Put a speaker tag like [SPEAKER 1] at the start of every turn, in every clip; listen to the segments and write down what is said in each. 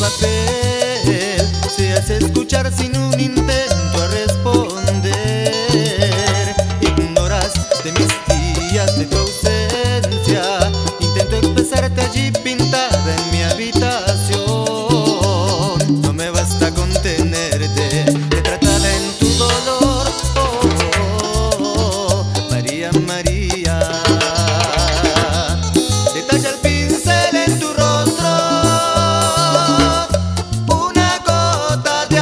[SPEAKER 1] papel se hace escuchar sin un intento a responder. Ignoras de mis días, de tu ausencia. Intento expresarte allí pintada en mi habitación. No me basta contenerte, retratada en tu dolor. Oh, María, María. Detalla el pincel en tu rostro, una gota de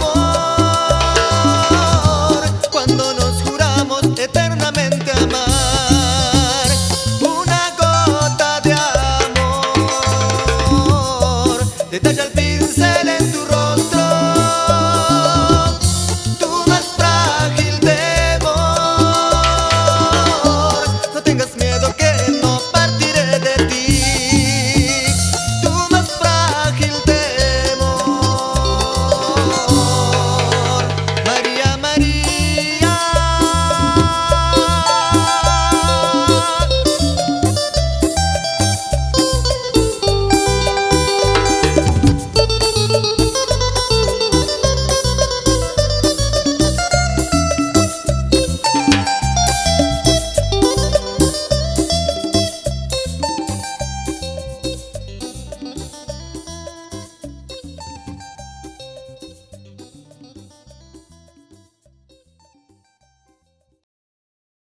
[SPEAKER 1] amor, cuando nos juramos eternamente amar. Una gota de amor. Detalla el pincel en tu rostro,